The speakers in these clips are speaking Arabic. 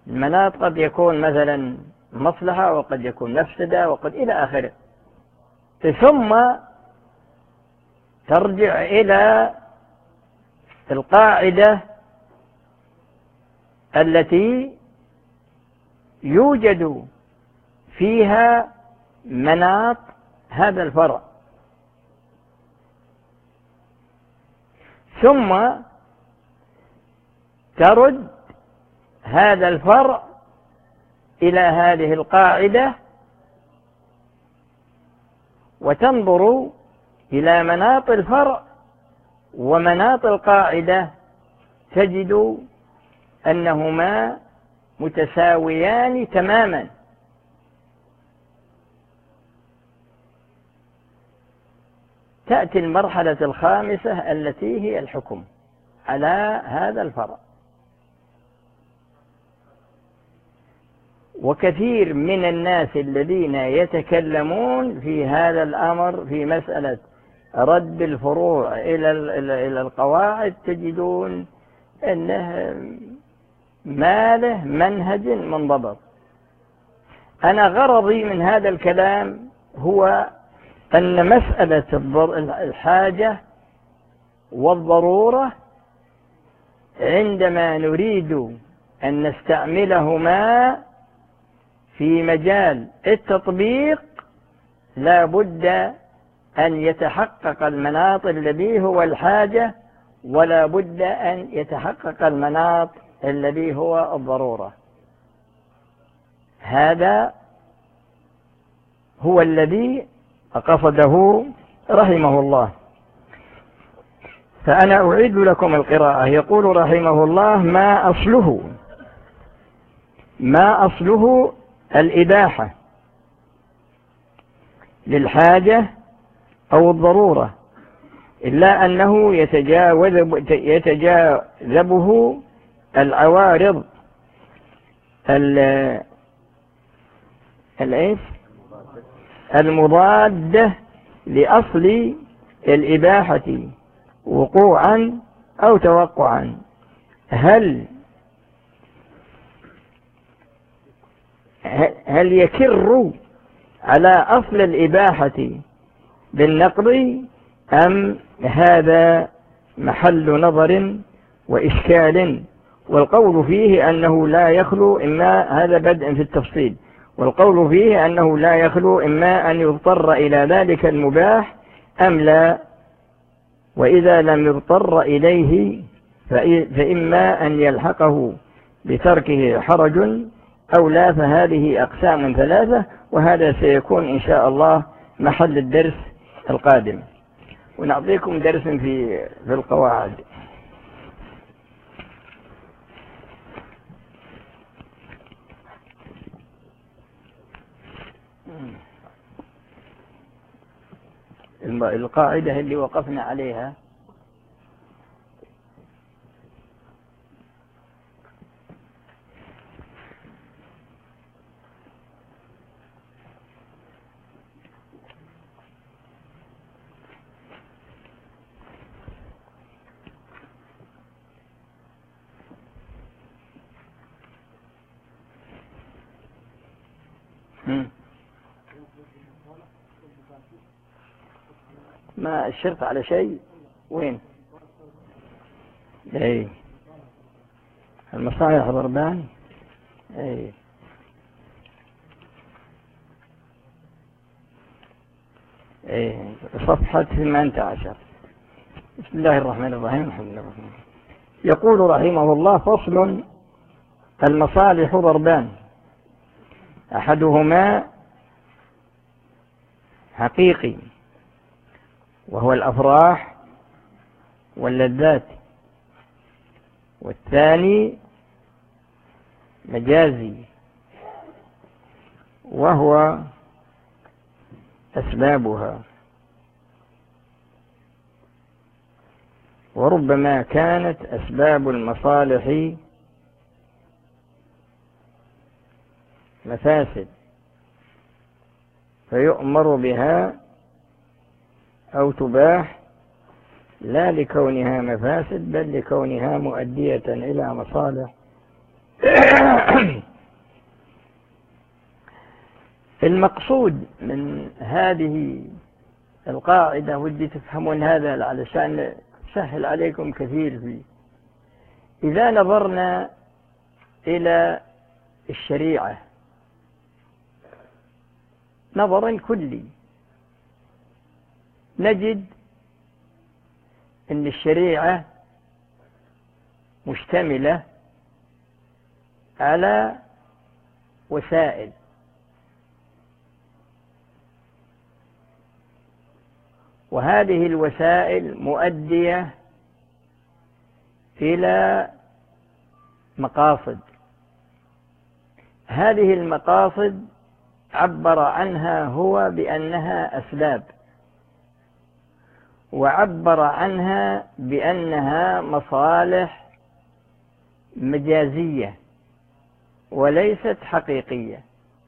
المناط قد يكون مثلا مصلحة وقد يكون مفسدة وقد إلى آخره، ثم ترجع إلى القاعدة التي يوجد فيها مناط هذا الفرع، ثم ترد هذا الفرع إلى هذه القاعدة وتنظر إلى مناط الفرع ومناط القاعدة، تجد أنهما متساويان تماما. تأتي المرحلة الخامسة التي هي الحكم على هذا الفرع. وكثير من الناس الذين يتكلمون في هذا الأمر في مسألة رد الفروع إلى القواعد تجدون أنه ما له منهج منضبط. أنا غرضي من هذا الكلام هو أن مسألة الحاجة والضرورة عندما نريد أن نستعملهما في مجال التطبيق لا بد أن يتحقق المناط الذي هو الحاجة، ولا بد أن يتحقق المناط الذي هو الضرورة. هذا هو الذي قصده رحمه الله. فأنا أعيد لكم القراءة. يقول رحمه الله: ما أصله الإباحة للحاجة أو الضرورة، إلا أنه يتجاذبه العوارض المضادة لأصل الإباحة وقوعا أو توقعا. هل يكر على أصل الإباحة بالنقض، أم هذا محل نظر وإشكال؟ والقول فيه أنه لا يخلو إما هذا بدء في التفصيل، والقول فيه أنه لا يخلو إما أن يضطر إلى ذلك المباح أم لا، وإذا لم يضطر إليه فإما أن يلحقه بتركه حرج أو لا. فهذه أقسام ثلاثة، وهذا سيكون إن شاء الله محل الدرس القادم، ونعطيكم درس في القواعد. القاعدة اللي وقفنا عليها ما الشرط على شيء. وين؟ اي المصالح ضربان. اي صفحة 18. بسم الله الرحمن الرحيم. الحمد لله. يقول رحمه الله: فصل: المصالح ضربان، أحدهما حقيقي وهو الأفراح واللذات، والثاني مجازي وهو أسبابها. وربما كانت أسباب المصالح مفاسد فيؤمر بها أو تباح، لا لكونها مفاسد بل لكونها مؤدية إلى مصالح المقصود من هذه القاعدة، ودي تفهمون هذا علشان سهل عليكم كثير فيه. إذا نظرنا إلى الشريعة نظرا كلي نجد أن الشريعة مشتملة على وسائل، وهذه الوسائل مؤدية إلى مقاصد. هذه المقاصد عبر عنها هو بأنها أسباب، وعبر عنها بأنها مصالح مجازية وليست حقيقية.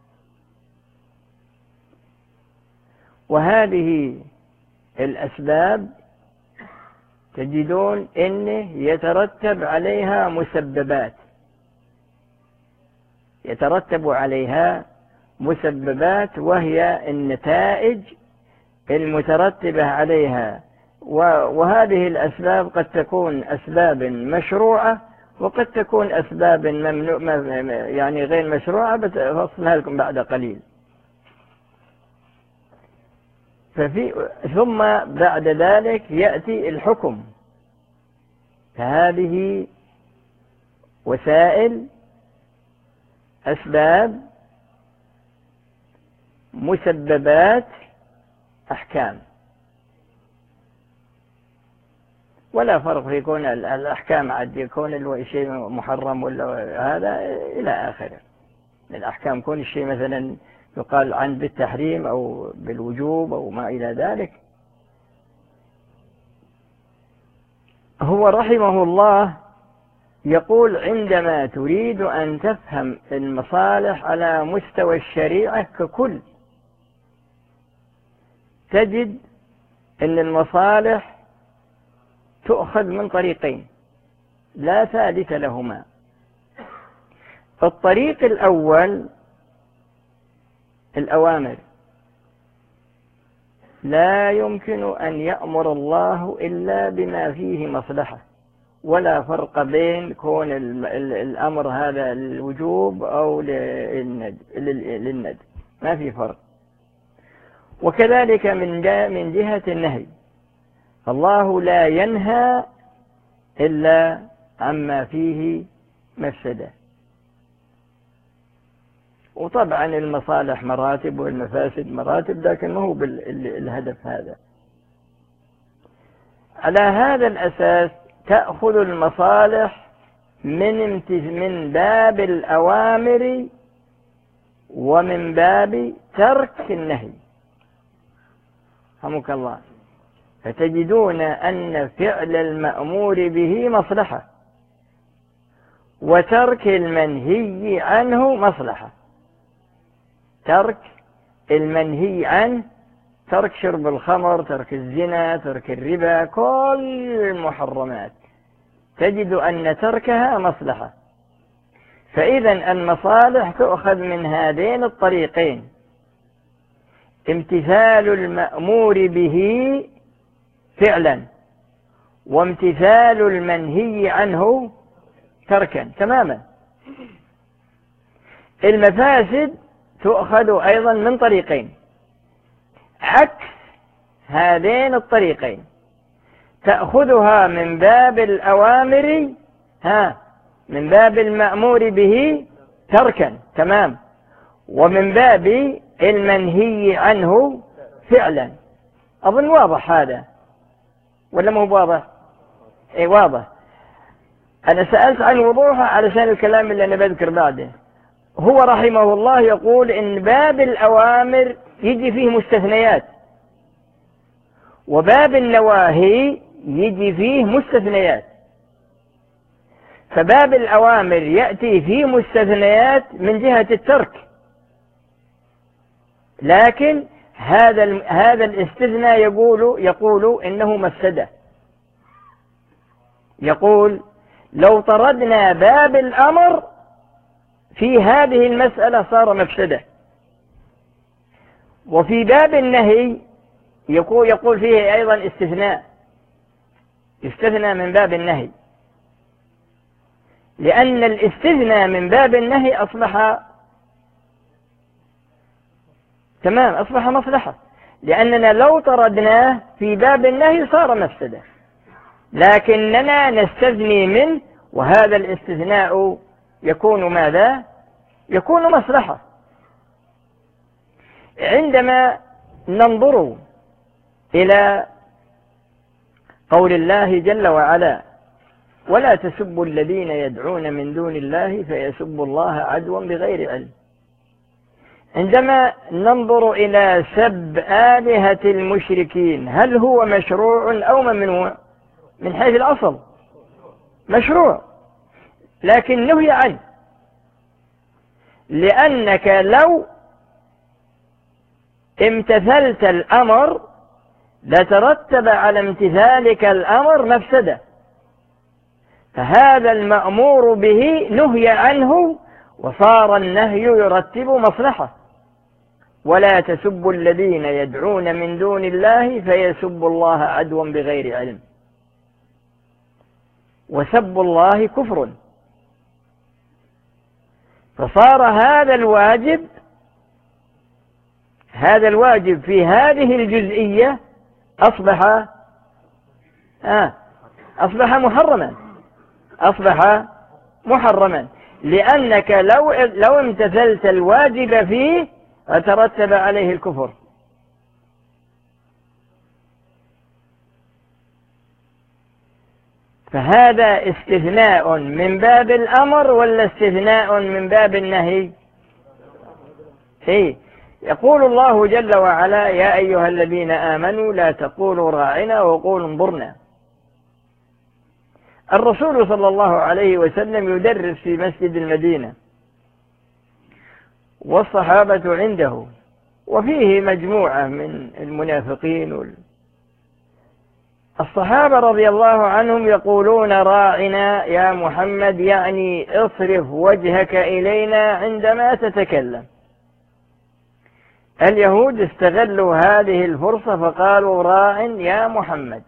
وهذه الأسباب تجدون أنه يترتب عليها مسببات، يترتب عليها مسببات، وهي النتائج المترتبة عليها. وهذه الأسباب قد تكون أسباب مشروعة، وقد تكون أسباب يعني غير مشروعة، بفصلها لكم بعد قليل. ثم بعد ذلك يأتي الحكم. فهذه وسائل، أسباب، مسببات، أحكام. ولا فرق في يكون الأحكام عاد يكون شيء محرم ولا هذا إلى آخره. الأحكام يكون الشيء مثلا يقال عن بالتحريم أو بالوجوب أو ما إلى ذلك. هو رحمه الله يقول: عندما تريد أن تفهم المصالح على مستوى الشريعة ككل، تجد أن المصالح تؤخذ من طريقين لا ثالث لهما. الطريق الأول الأوامر. لا يمكن أن يأمر الله إلا بما فيه مصلحة، ولا فرق بين كون الأمر هذا الوجوب أو للند، ما في فرق. وكذلك من جهة النهي، الله لا ينهى إلا عما فيه مفسدة. وطبعا المصالح مراتب والمفاسد مراتب، لكن ما هو بالهدف هذا. على هذا الأساس تأخذ المصالح من باب الأوامر ومن باب ترك النهي. رحمك الله. فتجدون أن فعل المأمور به مصلحة، وترك المنهي عنه مصلحة. ترك المنهي عنه، ترك شرب الخمر، ترك الزنا، ترك الربا، كل المحرمات تجد أن تركها مصلحة. فإذا المصالح تؤخذ من هذين الطريقين: امتثال المأمور به فعلا، وامتثال المنهي عنه تركا تماما. المفاسد تؤخذ أيضا من طريقين عكس هذين الطريقين. تأخذها من باب الأوامر، من باب المأمور به تركا تمام، ومن باب المنهي عنه فعلا. أظن واضح هذا ولا مو واضح؟ اي واضح. أنا سألت عن وضوحه علشان الكلام اللي أنا بذكر بعده. هو رحمه الله يقول إن باب الأوامر يجي فيه مستثنيات، وباب النواهي يجي فيه مستثنيات. فباب الأوامر يأتي فيه مستثنيات من جهة الترك، لكن هذا الاستثناء يقول إنه مفسدة. يقول: لو طردنا باب الأمر في هذه المسألة صار مفسدة. وفي باب النهي يقول فيه أيضا استثناء، يستثنى من باب النهي، لأن الاستثناء من باب النهي أصبح تمام، أصبح مصلحة، لأننا لو طردناه في باب النهي صار مفسدة، لكننا نستثني منه، وهذا الاستثناء يكون ماذا؟ يكون مصلحة. عندما ننظر إلى قول الله جل وعلا: ولا تسبوا الذين يدعون من دون الله فيسبوا الله عدوا بغير علم، عندما ننظر إلى سب آلهة المشركين هل هو مشروع أو ممنوع؟ من حيث الأصل مشروع، لكن نهي عنه، لأنك لو امتثلت الأمر لترتب على امتثالك الأمر مفسدة، فهذا المأمور به نهي عنه وصار النهي يرتب مصلحة. ولا تسبوا الذين يدعون من دون الله فيسبوا الله عدوا بغير علم، وسب الله كفر، فصار هذا الواجب في هذه الجزئية أصبح محرما، لأنك لو امتثلت الواجب فيه فترتب عليه الكفر. فهذا استثناء من باب الأمر ولا استثناء من باب النهي؟ يقول الله جل وعلا: يا أيها الذين آمنوا لا تقولوا راعنا وقولوا انظرنا. الرسول صلى الله عليه وسلم يدرس في مسجد المدينة والصحابة عنده، وفيه مجموعة من المنافقين. الصحابة رضي الله عنهم يقولون: راعنا يا محمد، يعني اصرف وجهك إلينا عندما تتكلم. اليهود استغلوا هذه الفرصة فقالوا: راع يا محمد.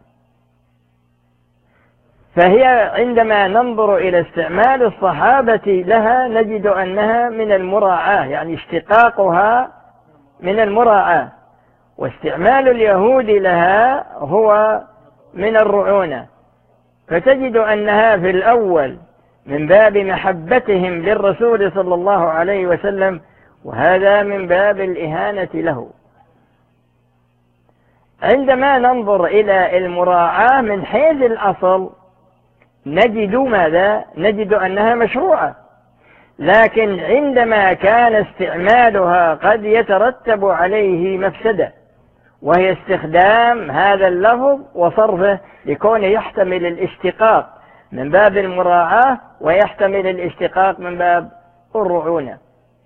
فهي عندما ننظر إلى استعمال الصحابة لها نجد أنها من المراعاة، يعني اشتقاقها من المراعاة، واستعمال اليهود لها هو من الرعونة. فتجد أنها في الأول من باب محبتهم للرسول صلى الله عليه وسلم، وهذا من باب الإهانة له. عندما ننظر إلى المراعاة من حيث الأصل نجد ماذا؟ نجد أنها مشروعة، لكن عندما كان استعمالها قد يترتب عليه مفسدة، وهي استخدام هذا اللفظ وصرفه لكونه يحتمل الاشتقاق من باب المراعاة ويحتمل الاشتقاق من باب الرعونة.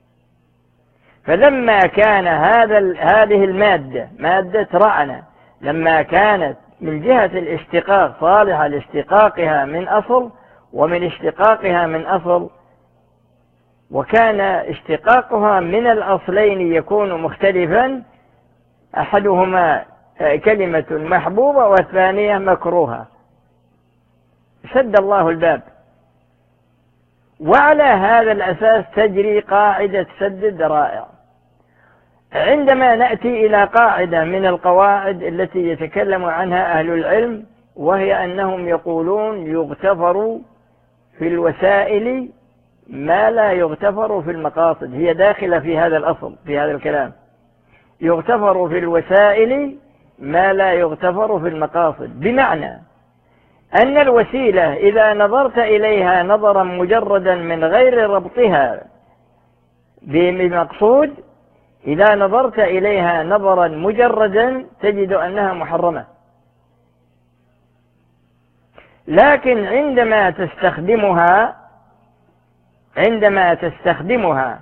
فلما كان هذه المادة مادة رعنة لما كانت من جهة الاشتقاق صالحة لاشتقاقها من أصل ومن اشتقاقها من أصل، وكان اشتقاقها من الأصلين يكون مختلفا، أحدهما كلمة محبوبة والثانية مكروهة، سد الله الباب. وعلى هذا الأساس تجري قاعدة سد الذرائع. عندما نأتي إلى قاعدة من القواعد التي يتكلم عنها أهل العلم، وهي أنهم يقولون يغتفر في الوسائل ما لا يغتفر في المقاصد، هي داخلة في هذا الأصل في هذا الكلام. يغتفر في الوسائل ما لا يغتفر في المقاصد، بمعنى أن الوسيلة إذا نظرت إليها نظرا مجردا من غير ربطها بمقصود، إذا نظرت إليها نظرا مجردا تجد أنها محرمة. لكن عندما تستخدمها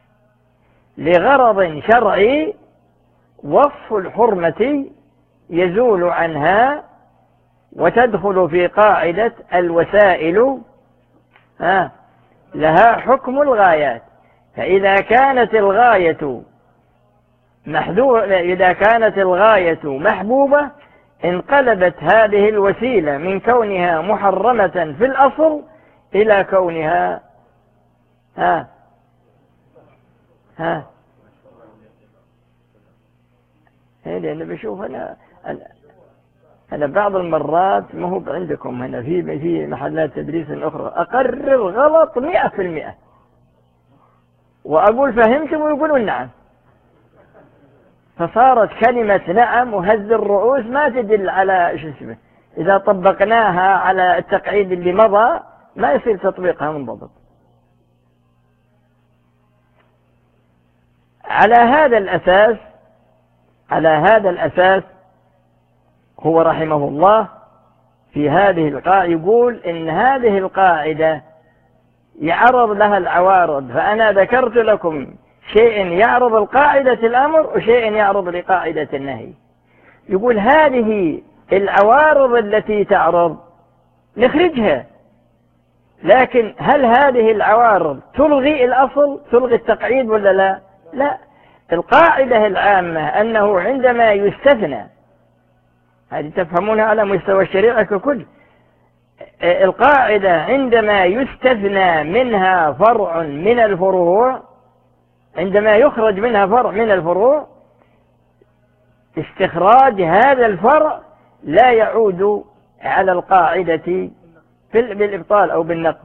لغرض شرعي وصف الحرمة يزول عنها وتدخل في قاعدة الوسائل لها حكم الغايات. فإذا كانت الغاية محبوبة انقلبت هذه الوسيلة من كونها محرمة في الأصل إلى كونها أنا بشوف أنا بعض المرات ما هو عندكم هنا في محلات تدريس أخرى أقرر غلط 100%، وأقول فهمتم ويقولون نعم، فصارت كلمة نعم وهز الرؤوس ما تدل على شو اسمه. إذا طبقناها على التقعيد اللي مضى ما يصير تطبيقها منضبط. على هذا الأساس هو رحمه الله في هذه القاعدة يقول إن هذه القاعدة يعرض لها العوارض، فأنا ذكرت لكم شيء يعرض القاعدة الأمر وشيء يعرض لقاعدة النهي. يقول هذه العوارض التي تعرض نخرجها، لكن هل هذه العوارض تلغي الأصل، تلغي التقعيد ولا لا؟ لا. القاعدة العامة أنه عندما يستثنى، هذه تفهمونها على مستوى الشريعة ككل، القاعدة عندما يستثنى منها فرع من الفروع، عندما يخرج منها فرع من الفروع، استخراج هذا الفرع لا يعود على القاعدة بالإبطال أو بالنقض.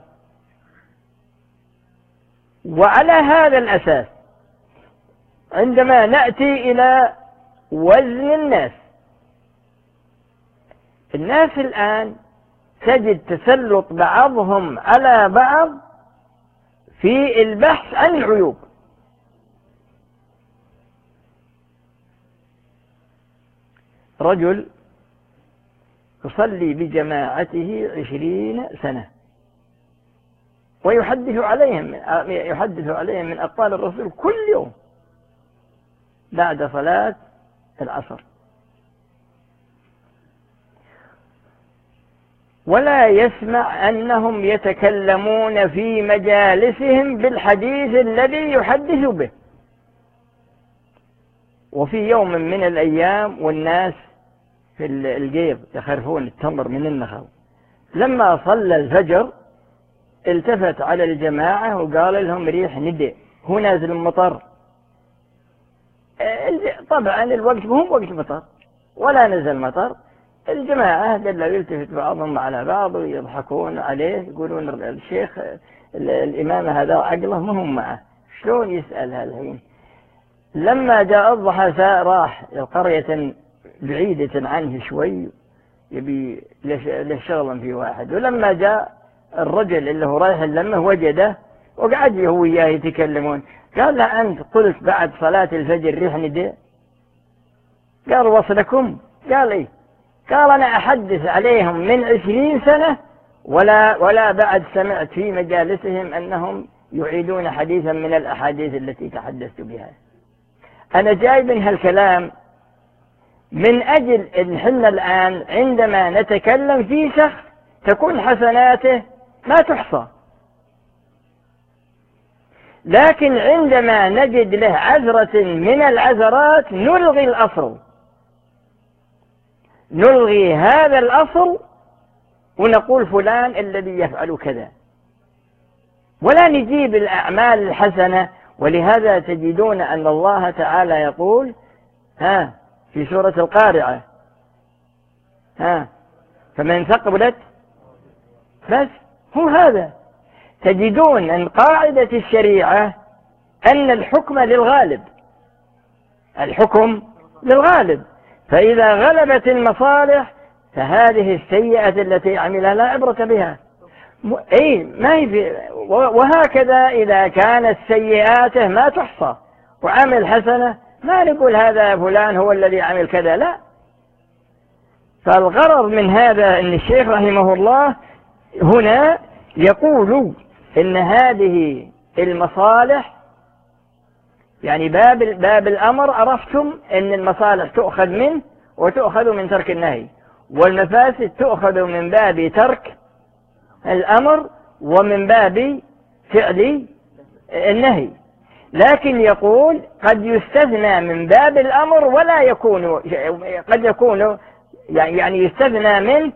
وعلى هذا الأساس عندما نأتي إلى وزن الناس الآن تجد تسلط بعضهم على بعض في البحث عن العيوب. رجل يصلي بجماعته 20 سنة ويحدث عليهم من أقوال الرسول كل يوم بعد صلاة العصر، ولا يسمع أنهم يتكلمون في مجالسهم بالحديث الذي يحدث به. وفي يوم من الأيام والناس في الجيب يخرفون التمر من النخل، لما صلى الفجر التفت على الجماعة وقال لهم ريح ندى، هو نازل المطر. طبعا الوقت مهم وقت مطر ولا نزل مطر. الجماعة دلوا يلتفت بعضهم على بعض ويضحكون عليه، يقولون الشيخ الإمام هذا عقله ما هم معه، شلون يسأل هالحين؟ لما جاء الضحى راح قرية بعيدة عنه شوي يبي له شغلا في واحد، ولما جاء الرجل اللي هو رايح اللمه وجده وقعد هو وياه يتكلمون. قال له أنت قلت بعد صلاة الفجر ريح ندى؟ قال وصلكم؟ قال إيه؟ قال أنا أحدث عليهم من 20 سنة ولا بعد سمعت في مجالسهم أنهم يعيدون حديثا من الأحاديث التي تحدثت بها. أنا جايب من هالكلام من أجل أن حنا الآن عندما نتكلم في شخص تكون حسناته ما تحصى، لكن عندما نجد له عذرة من العذرات نلغي الأصل، نلغي هذا الأصل ونقول فلان الذي يفعل كذا، ولا نجيب الأعمال الحسنة. ولهذا تجدون أن الله تعالى يقول في سورة القارعة فمن ثقلت، بس هو هذا. تجدون أن قاعدة الشريعة أن الحكم للغالب، الحكم للغالب، فإذا غلبت المصالح فهذه السيئة التي عملها لا عبرة بها. ما هي وهكذا إذا كانت سيئاته ما تحصى وعمل حسنة ما نقول هذا فلان هو الذي عمل كذا، لا. فالغرض من هذا أن الشيخ رحمه الله هنا يقول إن هذه المصالح، يعني باب الأمر عرفتم أن المصالح تؤخذ منه وتؤخذ من ترك النهي، والمفاسد تؤخذ من باب ترك الأمر ومن باب فعل النهي. لكن يقول قد يستثنى من باب الأمر ولا يكون، قد يكون يعني يستثنى منه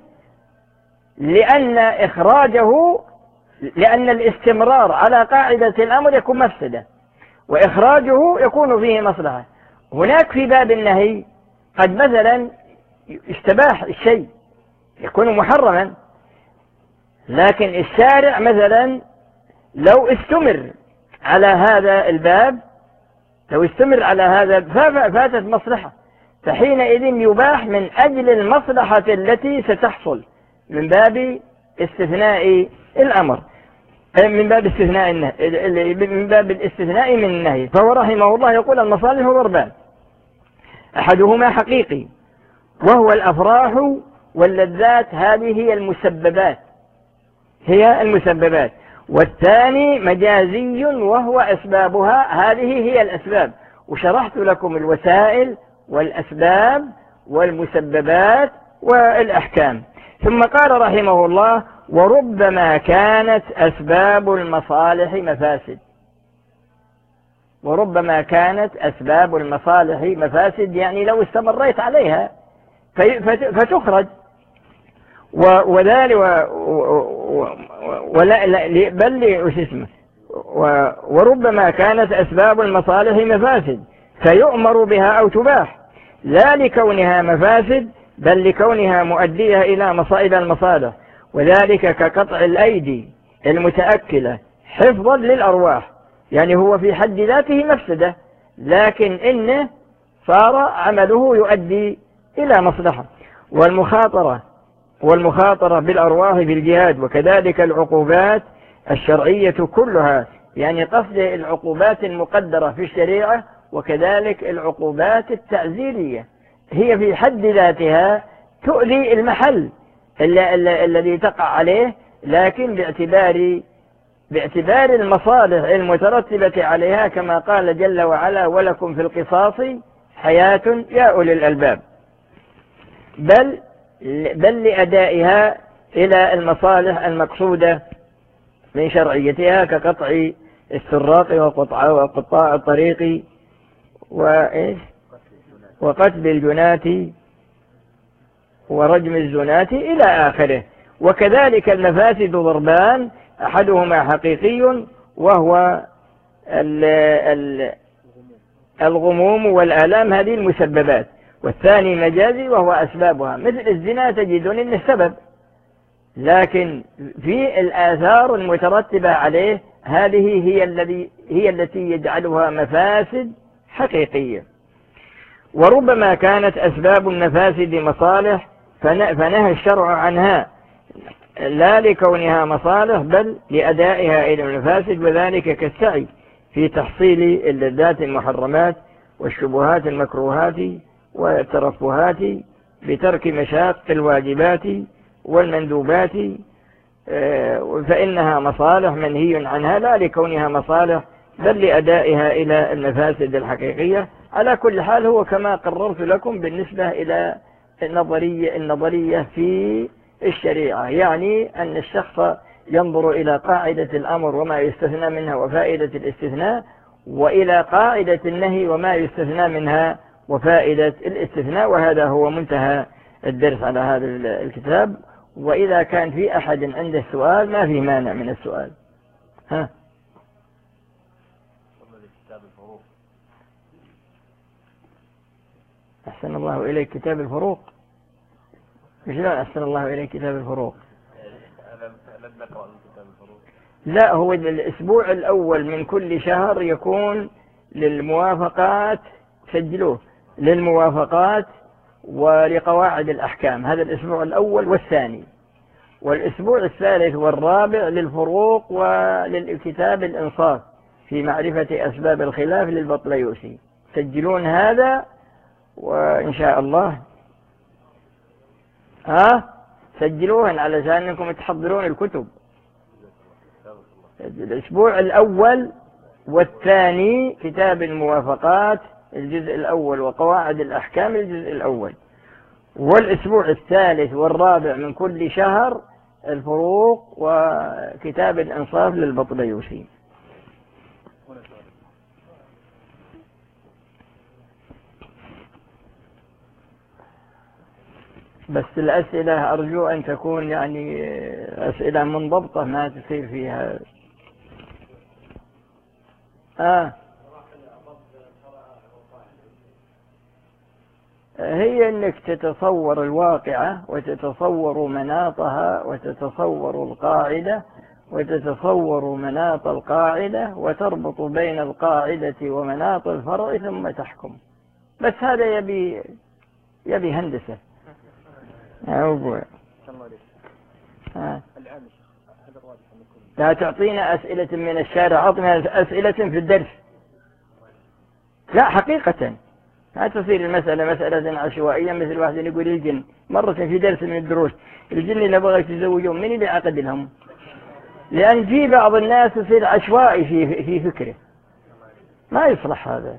لأن الاستمرار على قاعدة الأمر يكون مفسدة، وإخراجه يكون فيه مصلحة. هناك في باب النهي قد مثلا استباح الشيء يكون محرما، لكن الشارع مثلا لو استمر على هذا الباب فاتت مصلحة، فحينئذ يباح من أجل المصلحة التي ستحصل من باب استثناء الأمر، من باب الاستثناء من النهي. فهو رحمه الله يقول المصالح ضربان، أحدهما حقيقي وهو الأفراح واللذات، هذه هي المسببات، والثاني مجازي وهو أسبابها، هذه هي الأسباب. وشرحت لكم الوسائل والأسباب والمسببات والأحكام. ثم قال رحمه الله وربما كانت أسباب المصالح مفاسد. وربما كانت أسباب المصالح مفاسد يعني لو استمريت عليها فتخرج، وذلك وربما كانت أسباب المصالح مفاسد فيؤمر بها أو تباح، لا لكونها مفاسد بل لكونها مؤدية إلى المصالح، وذلك كقطع الأيدي المتأكلة حفظا للأرواح، يعني هو في حد ذاته مفسدة لكن إنه صار عمله يؤدي إلى مصلحة. والمخاطرة بالأرواح بالجهاد، وكذلك العقوبات الشرعية كلها، يعني قصد العقوبات المقدرة في الشريعة، وكذلك العقوبات التعزيرية هي في حد ذاتها تؤذي المحل الذي تقع عليه، لكن باعتبار المصالح المترتبة عليها كما قال جل وعلا ولكم في القصاص حياة يا أولي الألباب، بل لأدائها إلى المصالح المقصودة من شرعيتها كقطع السراق وقطاع الطريق وقتل الجناة ورجم الزناة إلى آخره. وكذلك المفاسد ضربان، أحدهما حقيقي وهو الغموم والآلام، هذه المسببات، والثاني مجازي وهو أسبابها، مثل الزنا تجدون إنه سبب، لكن في الآثار المترتبة عليه هذه هي التي يجعلها مفاسد حقيقية. وربما كانت أسباب المفاسد مصالح فنهى الشرع عنها لا لكونها مصالح بل لأدائها إلى المفاسد، وذلك كالسعي في تحصيل اللذات المحرمات والشبهات المكروهات والترفهات بترك مشاق الواجبات والمندوبات، فإنها مصالح منهي عنها لا لكونها مصالح بل لأدائها إلى المفاسد الحقيقية. على كل حال هو كما قررت لكم بالنسبة إلى النظرية في الشريعة، يعني أن الشخص ينظر إلى قاعدة الأمر وما يستثنى منها وفائدة الاستثناء، وإلى قاعدة النهي وما يستثنى منها وفائدة الاستثناء، وهذا هو منتهى الدرس على هذا الكتاب. وإذا كان في أحد عنده سؤال ما في مانع من السؤال. ها أحسن الله إليك كتاب الفروق. شلون أحسن الله إليك كتاب الفروق؟ لا، هو الأسبوع الأول من كل شهر يكون للموافقات، سجلوه، للموافقات ولقواعد الأحكام، هذا الأسبوع الأول والثاني، والأسبوع الثالث والرابع للفروق وللكتاب الإنصاف في معرفة أسباب الخلاف للبطليوسي. سجلون هذا وإن شاء الله سجلوهن علشان أنكم تحضرون الكتب. الأسبوع الأول والثاني كتاب الموافقات الجزء الأول وقواعد الأحكام الجزء الأول، والأسبوع الثالث والرابع من كل شهر الفروق وكتاب الإنصاف للبطليوسي. بس الأسئلة أرجو أن تكون يعني أسئلة منضبطة ما تصير فيها هي أنك تتصور الواقعة وتتصور مناطها وتتصور القاعدة وتتصور مناط القاعدة وتربط بين القاعدة ومناط الفرع ثم تحكم. بس هذا يبي هندسة. لا تعطينا أسئلة من الشارع، أعطنا أسئلة في الدرس. لا حقيقة لا تصير المسألة مسألة عشوائية مثل واحد يقول الجن مرة في درس من الدروس الجن اللي بغى يتزوجون من اللي عقد لهم، لأن في بعض الناس يصير عشوائي في فكره ما يصلح هذا.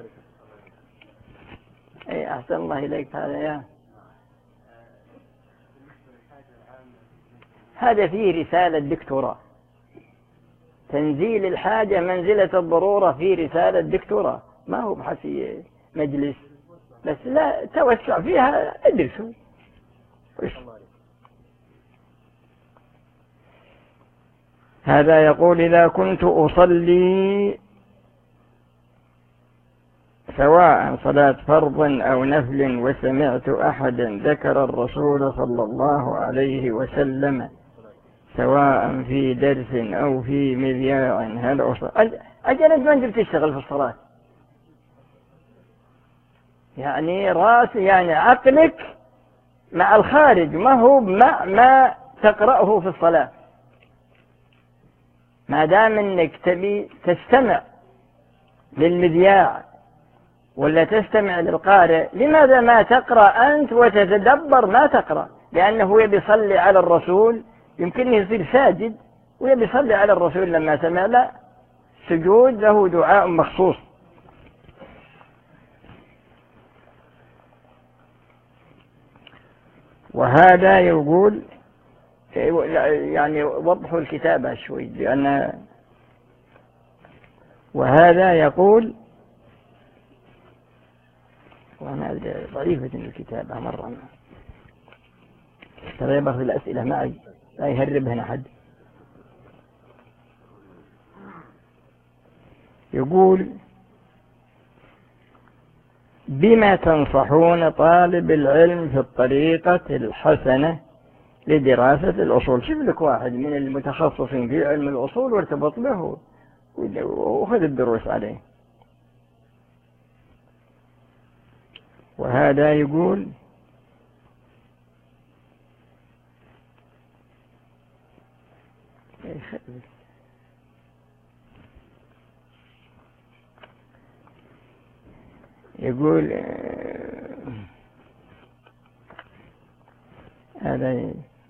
أي أحسن الله إليك. هذا فيه رسالة دكتوراه، تنزيل الحاجة منزلة الضرورة في رسالة دكتوراه، ما هو بحثي مجلس بس. لا توسع فيها ادرسوا. هذا يقول إذا كنت أصلي سواء صلاة فرض أو نفل وسمعت أحدا ذكر الرسول صلى الله عليه وسلم سواء في درس أو في مذياع هل أصلي؟ أجل أنت ما أنت بتشتغل في الصلاة، يعني يعني عقلك مع الخارج ما هو ما تقرأه في الصلاة. ما دام أنك تبي تستمع للمذياع ولا تستمع للقارئ، لماذا ما تقرأ أنت وتتدبر ما تقرأ؟ لأنه يبي يصلي على الرسول، يمكن يصير ساجد ويبي يصلي على الرسول لما سمع. لا، سجود له دعاء مخصوص. وهذا يقول يعني وضحوا الكتابة شوي، لأن وهذا يقول وأنا ضعيفة الكتابة مرة ترى يبغى الأسئلة معي لا يهربها أحد. يقول بما تنصحون طالب العلم في الطريقة الحسنة لدراسة الأصول؟ شوف لك واحد من المتخصصين في علم الأصول وارتبط به وخذ الدروس عليه. وهذا يقول هذا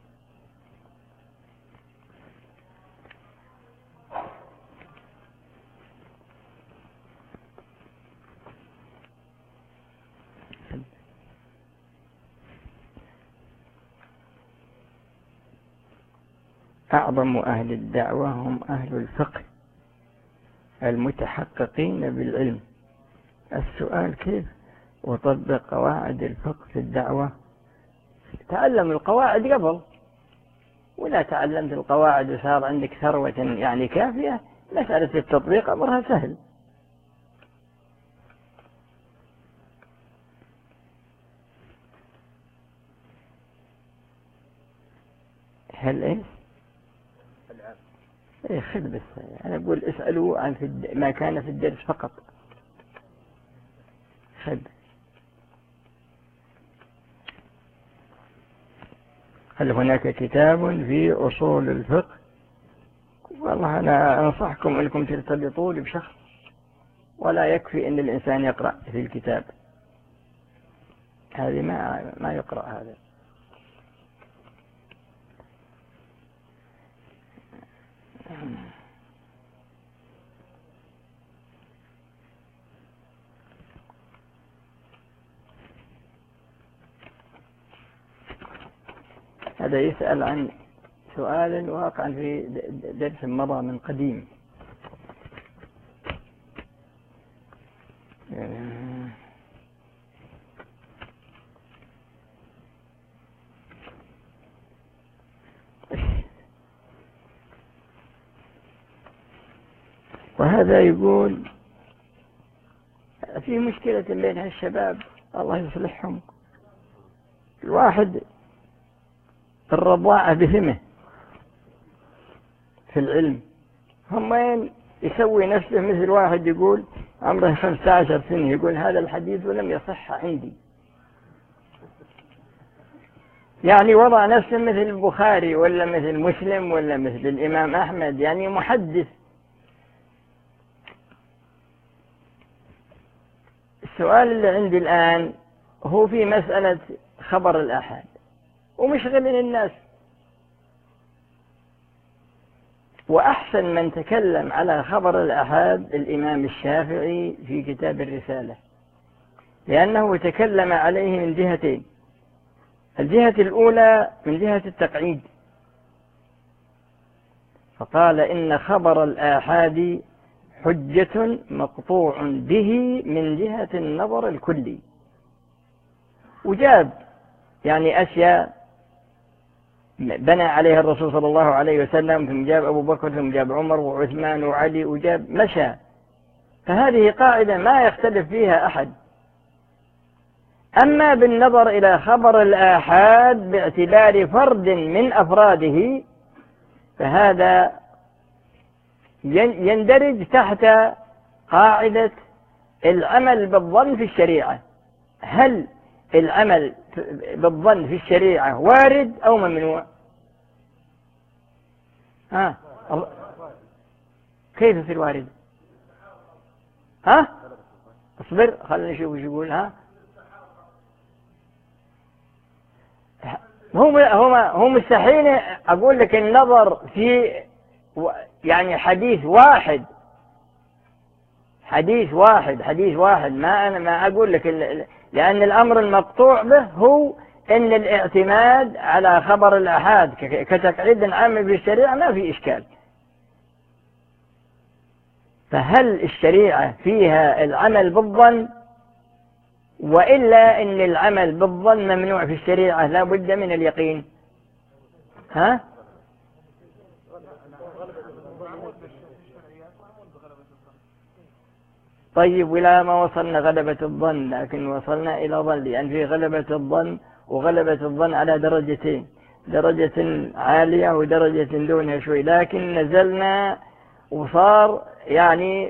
أعظم أهل الدعوة هم أهل الفقه المتحققين بالعلم. السؤال كيف أطبق قواعد الفقه في الدعوة؟ تعلم القواعد قبل، ولا تعلمت القواعد وصار عندك ثروة يعني كافية، مسألة التطبيق أمرها سهل. هل إيه؟ إيه خذ بس، أنا أقول اسألوا عن ما كان في الدرس فقط. خذ. هل هناك كتاب في أصول الفقه؟ والله أنا أنصحكم أنكم ترتبطوا بشخص، ولا يكفي أن الإنسان يقرأ في الكتاب، هذه ما يقرأ هذا. هذا يسأل عن سؤال واقع في درس مضى من قديم. وهذا يقول في مشكلة بين هالشباب الله يصلحهم. الواحد الرضاعة بهمه في العلم، هم يسوي نفسه مثل واحد يقول عمره 15 سنة يقول هذا الحديث ولم يصح عندي، يعني وضع نفسه مثل البخاري ولا مثل مسلم ولا مثل الإمام أحمد، يعني محدث. السؤال اللي عندي الآن هو في مسألة خبر الآحاد ومشغل الناس، وأحسن من تكلم على خبر الآحاد الإمام الشافعي في كتاب الرسالة، لأنه تكلم عليه من جهتين. الجهة الأولى من جهة التقعيد، فقال إن خبر الآحاد حجة مقطوع به من جهة النظر الكلي، وجاب يعني أشياء بنى عليها الرسول صلى الله عليه وسلم، ثم جاب أبو بكر، ثم جاب عمر وعثمان وعلي، وجاب مشى. فهذه قاعدة ما يختلف فيها أحد. أما بالنظر إلى خبر الآحاد باعتبار فرد من أفراده فهذا يندرج تحت قاعدة العمل بالظن في الشريعة. هل العمل بالظن في الشريعة وارد أو ممنوع؟ كيف في الوارد؟ اصبر خلينا نشوف وش يقول. هو مستحيل أقول لك النظر في يعني حديث واحد ما أنا ما أقول لك، لأن الأمر المقطوع به هو أن الاعتماد على خبر الآحاد كتقعيد عام بالشريعة ما في إشكال. فهل الشريعة فيها العمل بالظن، وإلا أن العمل بالظن ممنوع في الشريعة لا بد من اليقين؟ طيب ولا ما وصلنا غلبة الظن، لكن وصلنا إلى ظن، لأن في غلبة الظن وغلبة الظن على درجتين، درجة عالية ودرجة دونها شوي، لكن نزلنا وصار يعني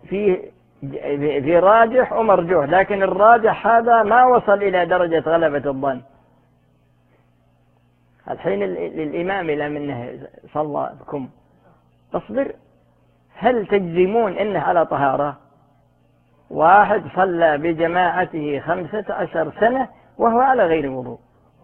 في راجح ومرجوح، لكن الراجح هذا ما وصل إلى درجة غلبة الظن. الحين الإمام إلى منه صلى بكم، اصبر، هل تجزمون إنه على طهارة؟ واحد صلى بجماعته 15 سنة وهو على غير وضوء،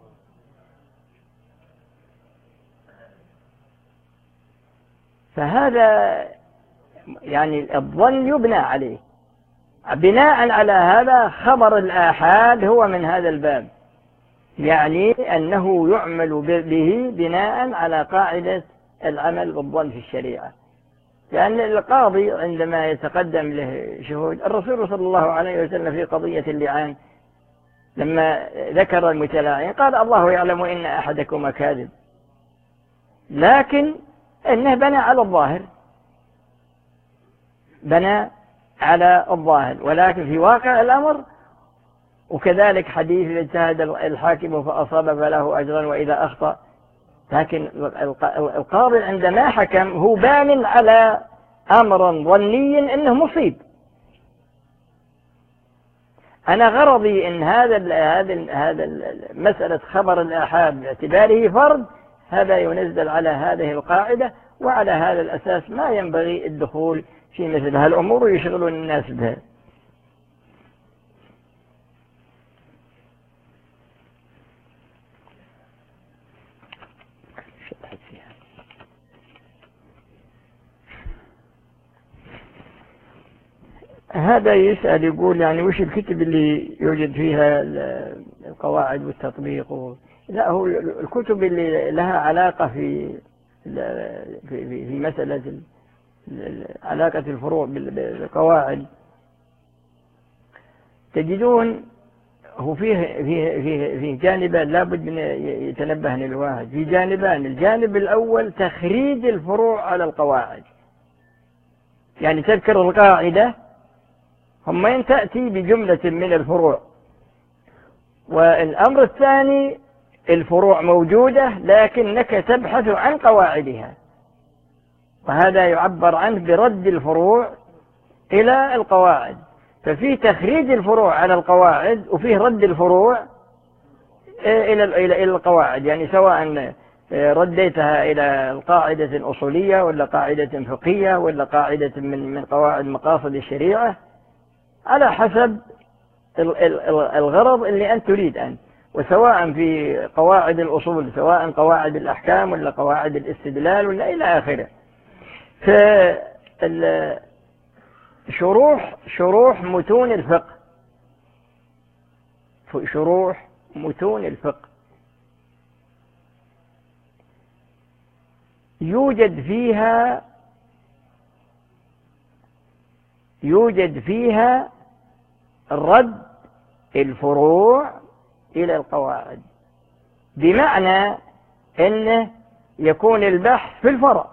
فهذا يعني الظن يبنى عليه. بناء على هذا خبر الآحاد هو من هذا الباب، يعني أنه يعمل به بناء على قاعدة العمل بالظن في الشريعة. لأن القاضي عندما يتقدم له شهود، الرسول صلى الله عليه وسلم في قضية اللعان لما ذكر المتلاعين قال الله يعلم إن أحدكم كاذب، لكن إنه بنى على الظاهر، بنى على الظاهر، ولكن في واقع الأمر. وكذلك حديث إذا اجتهد الحاكم فأصاب فله أجرا وإذا أخطأ، لكن القاضي عندما حكم هو بان على أمرا ظني أنه مصيب. أنا غرضي أن هذا مسألة خبر الآحاد باعتباره فرد هذا ينزل على هذه القاعدة، وعلى هذا الأساس ما ينبغي الدخول في مثل هالأمور ويشغلون الناس بها. هذا يسأل يقول يعني وش الكتب اللي يوجد فيها القواعد والتطبيق لا، هو الكتب اللي لها علاقة في مسألة علاقة الفروع بالقواعد تجدون هو فيه جانبان لابد من يتنبه الواحد، في جانبان. الجانب الأول تخريج الفروع على القواعد، يعني تذكر القاعدة ثم تأتي بجملة من الفروع. والأمر الثاني الفروع موجودة لكنك تبحث عن قواعدها، وهذا يعبر عنه برد الفروع إلى القواعد. ففي تخريج الفروع على القواعد وفيه رد الفروع إلى القواعد، يعني سواء رديتها إلى القاعدة الأصولية ولا قاعدة فقهية ولا قاعدة من قواعد مقاصد الشريعة، على حسب الغرض اللي أنت تريد أنت. وسواء في قواعد الأصول، سواء قواعد الأحكام ولا قواعد الاستدلال ولا إلى آخره. شروح متون الفقه، شروح متون الفقه يوجد فيها رد الفروع إلى القواعد، بمعنى أنه يكون البحث في الفرع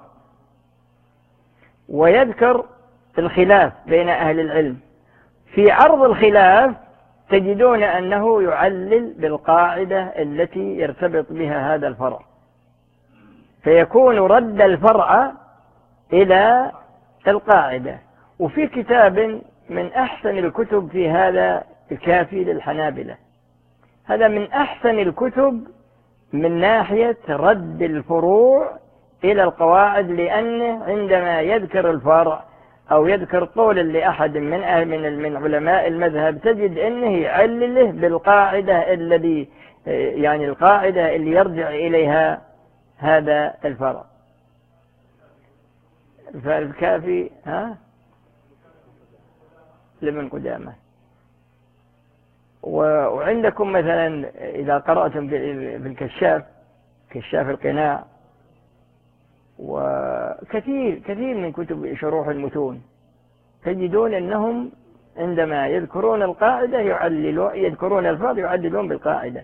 ويذكر الخلاف بين أهل العلم. في عرض الخلاف تجدون أنه يعلل بالقاعدة التي يرتبط بها هذا الفرع، فيكون رد الفرع إلى القاعدة. وفي كتاب من أحسن الكتب في هذا الكافي للحنابلة، هذا من أحسن الكتب من ناحية رد الفروع إلى القواعد، لأنه عندما يذكر الفرع أو يذكر قول لأحد من علماء المذهب تجد أنه يعلله بالقاعدة القاعدة اللي يرجع إليها هذا الفرع. فالكافي لمن قدامه. وعندكم مثلا إذا قرأتم في الكشاف، كشاف القناع، وكثير من كتب شروح المتون، تجدون أنهم عندما يذكرون القاعدة يذكرون الفرع يعللون بالقاعدة.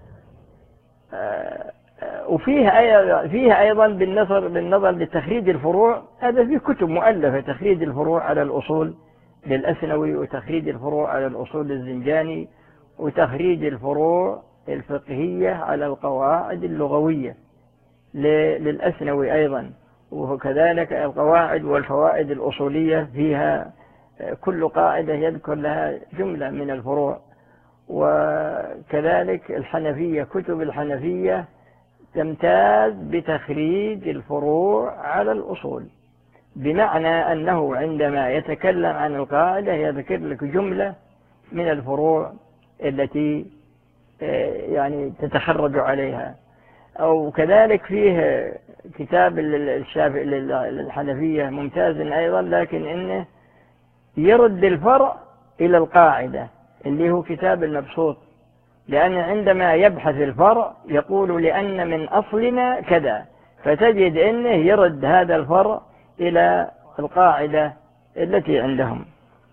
وفيها أيضا بالنظر لتخريج الفروع، هذا في كتب مؤلفة، تخريج الفروع على الأصول للأسنوي، وتخريج الفروع على الأصول للزنجاني، وتخريج الفروع الفقهية على القواعد اللغوية للأسنوي أيضا، وكذلك القواعد والفوائد الأصولية فيها كل قاعدة يذكر لها جملة من الفروع. وكذلك الحنفية، كتب الحنفية تمتاز بتخريج الفروع على الأصول، بمعنى أنه عندما يتكلم عن القاعدة يذكر لك جملة من الفروع التي تتخرج عليها. أو كذلك فيه كتاب الحنفية ممتاز أيضا، لكن إنه يرد الفرع إلى القاعدة اللي هو كتاب المبسوط، لأن عندما يبحث الفرع يقول لأن من أصلنا كذا، فتجد إنه يرد هذا الفرع إلى القاعدة التي عندهم.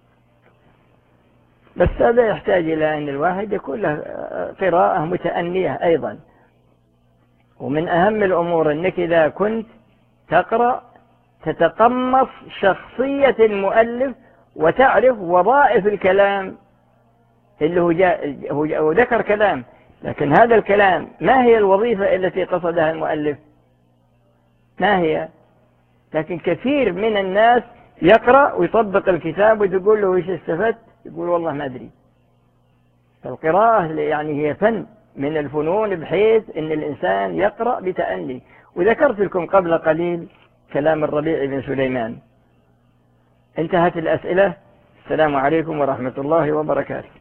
بس هذا يحتاج إلى أن الواحد يكون له قراءة متأنية أيضا. ومن أهم الأمور أنك إذا كنت تقرأ تتقمص شخصية المؤلف وتعرف وظائف الكلام اللي هو ذكر كلام، لكن هذا الكلام ما هي الوظيفة التي قصدها المؤلف؟ ما هي؟ لكن كثير من الناس يقرأ ويطبق الكتاب وتقول له إيش استفدت؟ يقول والله ما أدري. فالقراءة هي فن من الفنون، بحيث أن الإنسان يقرأ بتأني. وذكرت لكم قبل قليل كلام الربيع بن سليمان. انتهت الأسئلة. السلام عليكم ورحمة الله وبركاته.